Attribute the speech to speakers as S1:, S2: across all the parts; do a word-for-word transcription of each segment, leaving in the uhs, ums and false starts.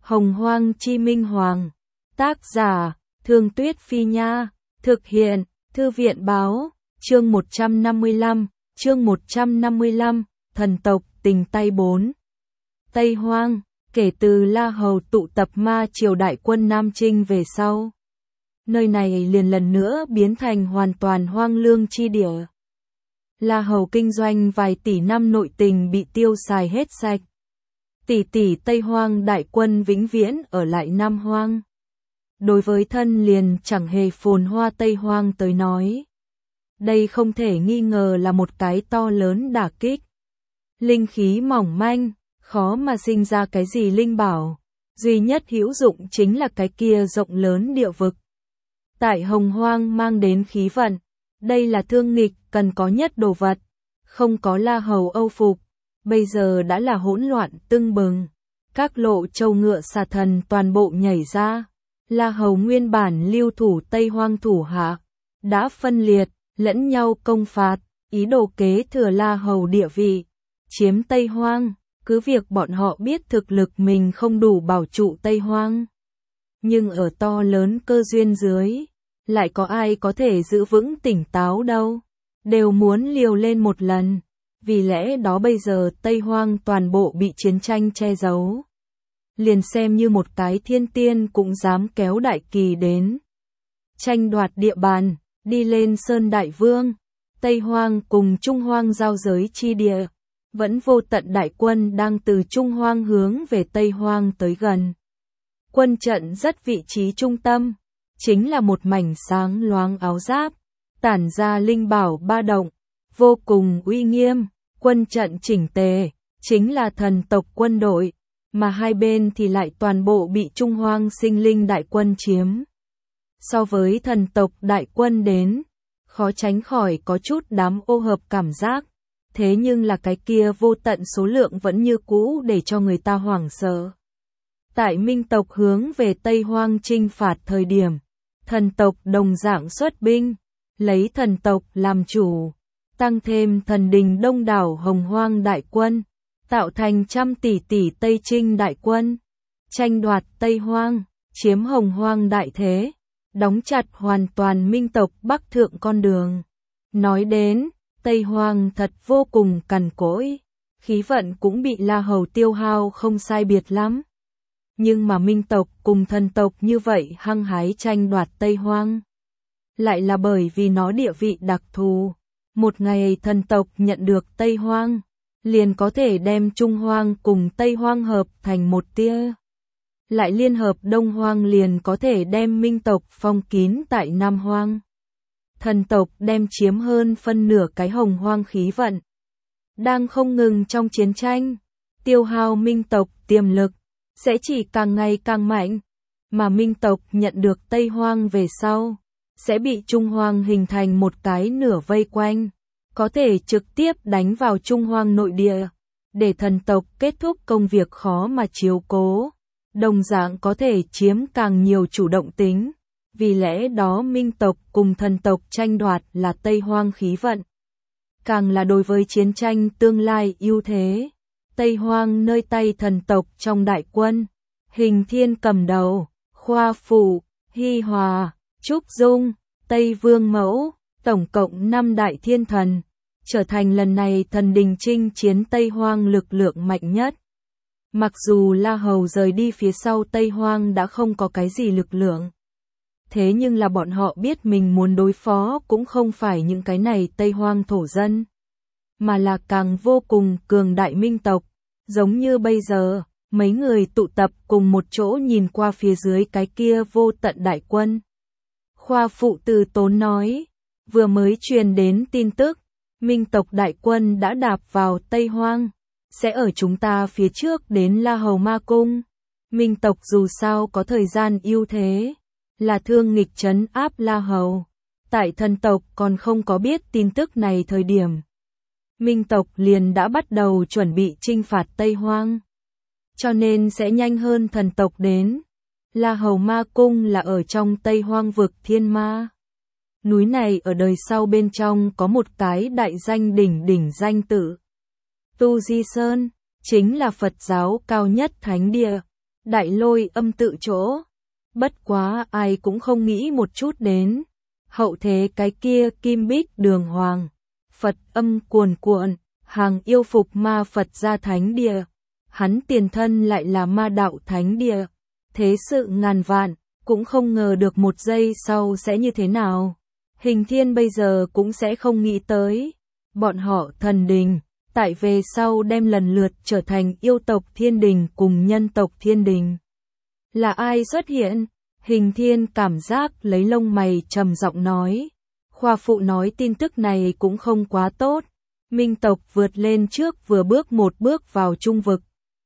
S1: Hồng Hoang Chi Minh Hoàng. Tác giả, Thương Tuyết Phi Nha. Thực hiện, Thư viện Báo. Chương một trăm năm mươi lăm, chương một trăm năm mươi lăm, thần tộc tình Tây bốn. Tây Hoang, kể từ La Hầu tụ tập ma triều đại quân Nam Trinh về sau, nơi này liền lần nữa biến thành hoàn toàn hoang lương chi địa. La Hầu kinh doanh vài tỷ năm nội tình bị tiêu xài hết sạch. Tỷ tỷ Tây Hoang đại quân vĩnh viễn ở lại Nam Hoang. Đối với thân liền chẳng hề phồn hoa Tây Hoang tới nói, đây không thể nghi ngờ là một cái to lớn đả kích. Linh khí mỏng manh, khó mà sinh ra cái gì linh bảo, duy nhất hữu dụng chính là cái kia rộng lớn địa vực. Tại Hồng Hoang mang đến khí vận, đây là thương nghịch cần có nhất đồ vật, không có La Hầu âu phục, bây giờ đã là hỗn loạn tưng bừng. Các lộ châu ngựa xà thần toàn bộ nhảy ra, La Hầu nguyên bản lưu thủ Tây Hoang thủ hạ, đã phân liệt, lẫn nhau công phạt, ý đồ kế thừa La Hầu địa vị, chiếm Tây Hoang, cứ việc bọn họ biết thực lực mình không đủ bảo trụ Tây Hoang. Nhưng ở to lớn cơ duyên dưới, lại có ai có thể giữ vững tỉnh táo đâu, đều muốn liều lên một lần, vì lẽ đó bây giờ Tây Hoang toàn bộ bị chiến tranh che giấu. Liền xem như một cái thiên tiên cũng dám kéo đại kỳ đến. Tranh đoạt địa bàn, đi lên Sơn Đại Vương, Tây Hoang cùng Trung Hoang giao giới chi địa, vẫn vô tận đại quân đang từ Trung Hoang hướng về Tây Hoang tới gần. Quân trận rất vị trí trung tâm, chính là một mảnh sáng loáng áo giáp, tản ra linh bảo ba động, vô cùng uy nghiêm, quân trận chỉnh tề, chính là thần tộc quân đội, mà hai bên thì lại toàn bộ bị Trung Hoang sinh linh đại quân chiếm. So với thần tộc đại quân đến, khó tránh khỏi có chút đám ô hợp cảm giác, thế nhưng là cái kia vô tận số lượng vẫn như cũ để cho người ta hoảng sợ. Tại Minh tộc hướng về Tây Hoang chinh phạt thời điểm, thần tộc đồng dạng xuất binh, lấy thần tộc làm chủ, tăng thêm thần đình đông đảo Hồng Hoang đại quân, tạo thành trăm tỷ tỷ Tây Trinh đại quân, tranh đoạt Tây Hoang, chiếm Hồng Hoang đại thế, đóng chặt hoàn toàn Minh tộc Bắc thượng con đường. Nói đến, Tây Hoang thật vô cùng cằn cỗi, khí vận cũng bị La Hầu tiêu hao không sai biệt lắm. Nhưng mà Minh tộc cùng thần tộc như vậy hăng hái tranh đoạt Tây Hoang, lại là bởi vì nó địa vị đặc thù. Một ngày thần tộc nhận được Tây Hoang, liền có thể đem Trung Hoang cùng Tây Hoang hợp thành một tia. Lại liên hợp Đông Hoang liền có thể đem Minh tộc phong kín tại Nam Hoang. Thần tộc đem chiếm hơn phân nửa cái Hồng Hoang khí vận, đang không ngừng trong chiến tranh, tiêu hao Minh tộc tiềm lực, sẽ chỉ càng ngày càng mạnh, mà Minh tộc nhận được Tây Hoang về sau, sẽ bị Trung Hoang hình thành một cái nửa vây quanh, có thể trực tiếp đánh vào Trung Hoang nội địa, để thần tộc kết thúc công việc khó mà chiếu cố, đồng dạng có thể chiếm càng nhiều chủ động tính, vì lẽ đó Minh tộc cùng thần tộc tranh đoạt là Tây Hoang khí vận, càng là đối với chiến tranh tương lai ưu thế. Tây Hoang nơi tay thần tộc trong đại quân, Hình Thiên cầm đầu, Khoa Phụ, Hy Hòa, Trúc Dung, Tây Vương Mẫu, tổng cộng năm đại thiên thần, trở thành lần này thần đình chinh chiến Tây Hoang lực lượng mạnh nhất. Mặc dù La Hầu rời đi phía sau Tây Hoang đã không có cái gì lực lượng, thế nhưng là bọn họ biết mình muốn đối phó cũng không phải những cái này Tây Hoang thổ dân, mà là càng vô cùng cường đại Minh tộc. Giống như bây giờ, mấy người tụ tập cùng một chỗ nhìn qua phía dưới cái kia vô tận đại quân. Khoa Phụ từ tốn nói, vừa mới truyền đến tin tức, Minh tộc đại quân đã đạp vào Tây Hoang, sẽ ở chúng ta phía trước đến La Hầu Ma Cung. Minh tộc dù sao có thời gian ưu thế, là thương nghịch trấn áp La Hầu. Tại thần tộc còn không có biết tin tức này thời điểm, Minh tộc liền đã bắt đầu chuẩn bị chinh phạt Tây Hoang, cho nên sẽ nhanh hơn thần tộc đến. La Hầu Ma Cung là ở trong Tây Hoang vực Thiên Ma. Núi này ở đời sau bên trong có một cái đại danh đỉnh đỉnh danh tự. Tu Di Sơn, chính là Phật giáo cao nhất thánh địa, Đại Lôi Âm tự chỗ. Bất quá ai cũng không nghĩ một chút đến. Hậu thế cái kia kim bích đường hoàng, Phật âm cuồn cuộn, hàng yêu phục ma Phật gia thánh địa. Hắn tiền thân lại là ma đạo thánh địa. Thế sự ngàn vạn, cũng không ngờ được một giây sau sẽ như thế nào. Hình Thiên bây giờ cũng sẽ không nghĩ tới. Bọn họ thần đình, tại về sau đem lần lượt trở thành yêu tộc thiên đình cùng nhân tộc thiên đình. Là ai xuất hiện? Hình Thiên cảm giác lấy lông mày trầm giọng nói. Khoa phụ nói tin tức này cũng không quá tốt. Minh tộc vượt lên trước vừa bước một bước vào trung vực.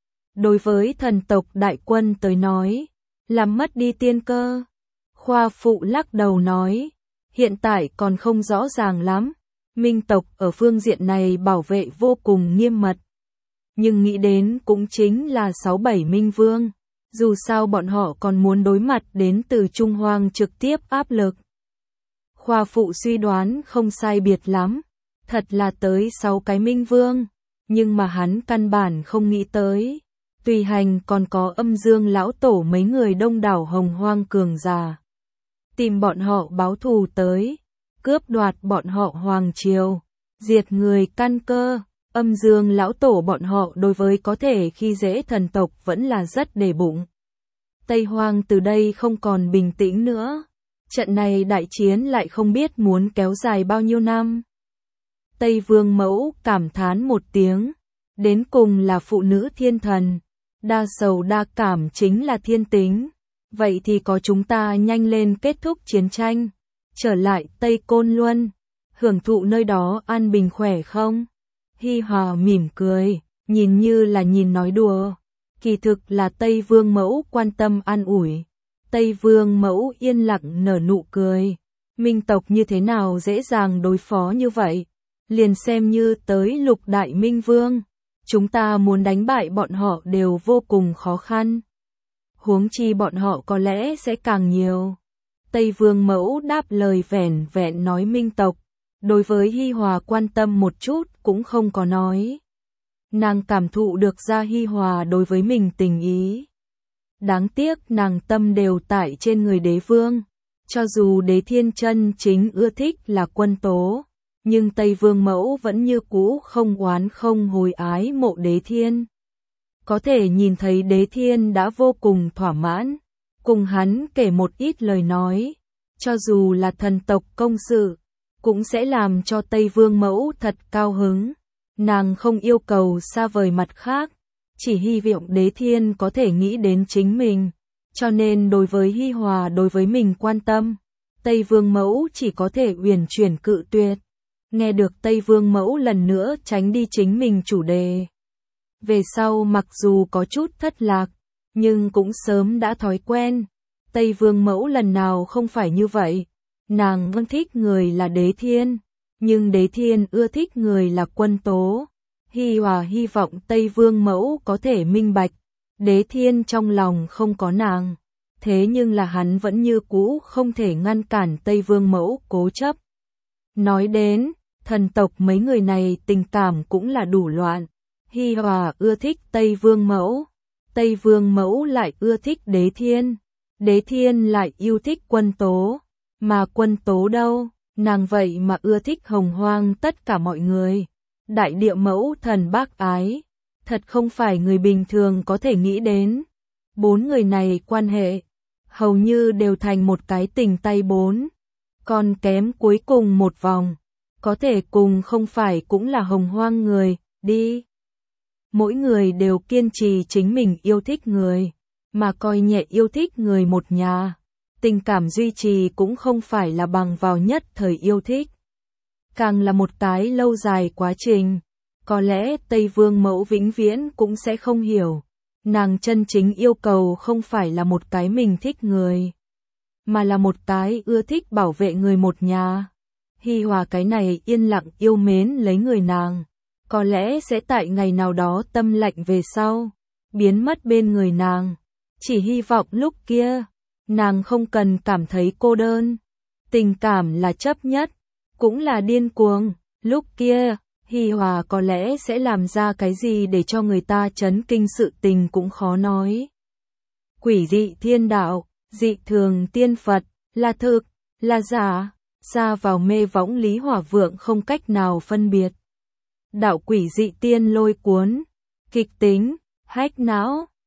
S1: Đối với thần tộc đại quân tới nói, làm mất đi tiên cơ. Khoa phụ lắc đầu nói, hiện tại còn không rõ ràng lắm. Minh tộc ở phương diện này bảo vệ vô cùng nghiêm mật. Nhưng nghĩ đến cũng chính là sáu bảy minh vương. Dù sao bọn họ còn muốn đối mặt đến từ Trung Hoang trực tiếp áp lực. Khoa phụ suy đoán không sai biệt lắm. Thật là tới sáu cái minh vương. Nhưng mà hắn căn bản không nghĩ tới. Tùy hành còn có âm dương lão tổ mấy người đông đảo hồng hoang cường già. Tìm bọn họ báo thù tới. Cướp đoạt bọn họ hoàng triều. Diệt người căn cơ. Âm dương lão tổ bọn họ đối với có thể khi dễ thần tộc vẫn là rất để bụng. Tây Hoang từ đây không còn bình tĩnh nữa. Trận này đại chiến lại không biết muốn kéo dài bao nhiêu năm. Tây Vương Mẫu cảm thán một tiếng. Đến cùng là phụ nữ thiên thần. Đa sầu đa cảm chính là thiên tính. Vậy thì có chúng ta nhanh lên kết thúc chiến tranh. Trở lại Tây Côn Luân. Hưởng thụ nơi đó an bình khỏe không? Hi Hòa mỉm cười, nhìn như là nhìn nói đùa. Kỳ thực là Tây Vương Mẫu quan tâm an ủi. Tây Vương Mẫu yên lặng nở nụ cười. Minh tộc như thế nào dễ dàng đối phó như vậy? Liền xem như tới lục đại minh vương. Chúng ta muốn đánh bại bọn họ đều vô cùng khó khăn. Huống chi bọn họ có lẽ sẽ càng nhiều. Tây Vương Mẫu đáp lời vẻn vẹn nói Minh tộc. Đối với Hi Hòa quan tâm một chút cũng không có nói. Nàng cảm thụ được ra Hi Hòa đối với mình tình ý. Đáng tiếc nàng tâm đều tại trên người đế vương. Cho dù đế thiên chân chính ưa thích là Quân Tố. Nhưng Tây Vương Mẫu vẫn như cũ không oán không hối ái mộ đế thiên. Có thể nhìn thấy đế thiên đã vô cùng thỏa mãn. Cùng hắn kể một ít lời nói. Cho dù là thần tộc công sự. Cũng sẽ làm cho Tây Vương Mẫu thật cao hứng. Nàng không yêu cầu xa vời mặt khác. Chỉ hy vọng đế thiên có thể nghĩ đến chính mình. Cho nên đối với Hi Hòa đối với mình quan tâm. Tây Vương Mẫu chỉ có thể uyển chuyển cự tuyệt. Nghe được Tây Vương Mẫu lần nữa tránh đi chính mình chủ đề. Về sau mặc dù có chút thất lạc. Nhưng cũng sớm đã thói quen. Tây Vương Mẫu lần nào không phải như vậy. Nàng vẫn thích người là đế thiên. Nhưng đế thiên ưa thích người là Quân Tố. Hi Hòa hy vọng Tây Vương Mẫu có thể minh bạch. Đế thiên trong lòng không có nàng. Thế nhưng là hắn vẫn như cũ không thể ngăn cản Tây Vương Mẫu cố chấp. Nói đến, thần tộc mấy người này tình cảm cũng là đủ loạn. Hi Hòa ưa thích Tây Vương Mẫu. Tây Vương Mẫu lại ưa thích đế thiên. Đế thiên lại yêu thích Quân Tố. Mà Quân Tố đâu, nàng vậy mà ưa thích hồng hoang tất cả mọi người. Đại địa mẫu thần bác ái. Thật không phải người bình thường có thể nghĩ đến. Bốn người này quan hệ. Hầu như đều thành một cái tình tay bốn. Còn kém cuối cùng một vòng. Có thể cùng không phải cũng là hồng hoang người, đi. Mỗi người đều kiên trì chính mình yêu thích người. Mà coi nhẹ yêu thích người một nhà. Tình cảm duy trì cũng không phải là bằng vào nhất thời yêu thích. Càng là một cái lâu dài quá trình. Có lẽ Tây Vương Mẫu vĩnh viễn cũng sẽ không hiểu. Nàng chân chính yêu cầu không phải là một cái mình thích người. Mà là một cái ưa thích bảo vệ người một nhà. Hi Hòa cái này yên lặng yêu mến lấy người nàng. Có lẽ sẽ tại ngày nào đó tâm lạnh về sau. Biến mất bên người nàng. Chỉ hy vọng lúc kia. Nàng không cần cảm thấy cô đơn. Tình cảm là chấp nhất. Cũng là điên cuồng. Lúc kia, Hi Hòa có lẽ sẽ làm ra cái gì để cho người ta chấn kinh sự tình cũng khó nói. Quỷ dị thiên đạo, dị thường tiên Phật, là thực, là giả, xa vào mê võng Lý Hỏa Vượng không cách nào phân biệt. Đạo quỷ dị tiên lôi cuốn, kịch tính, hách não,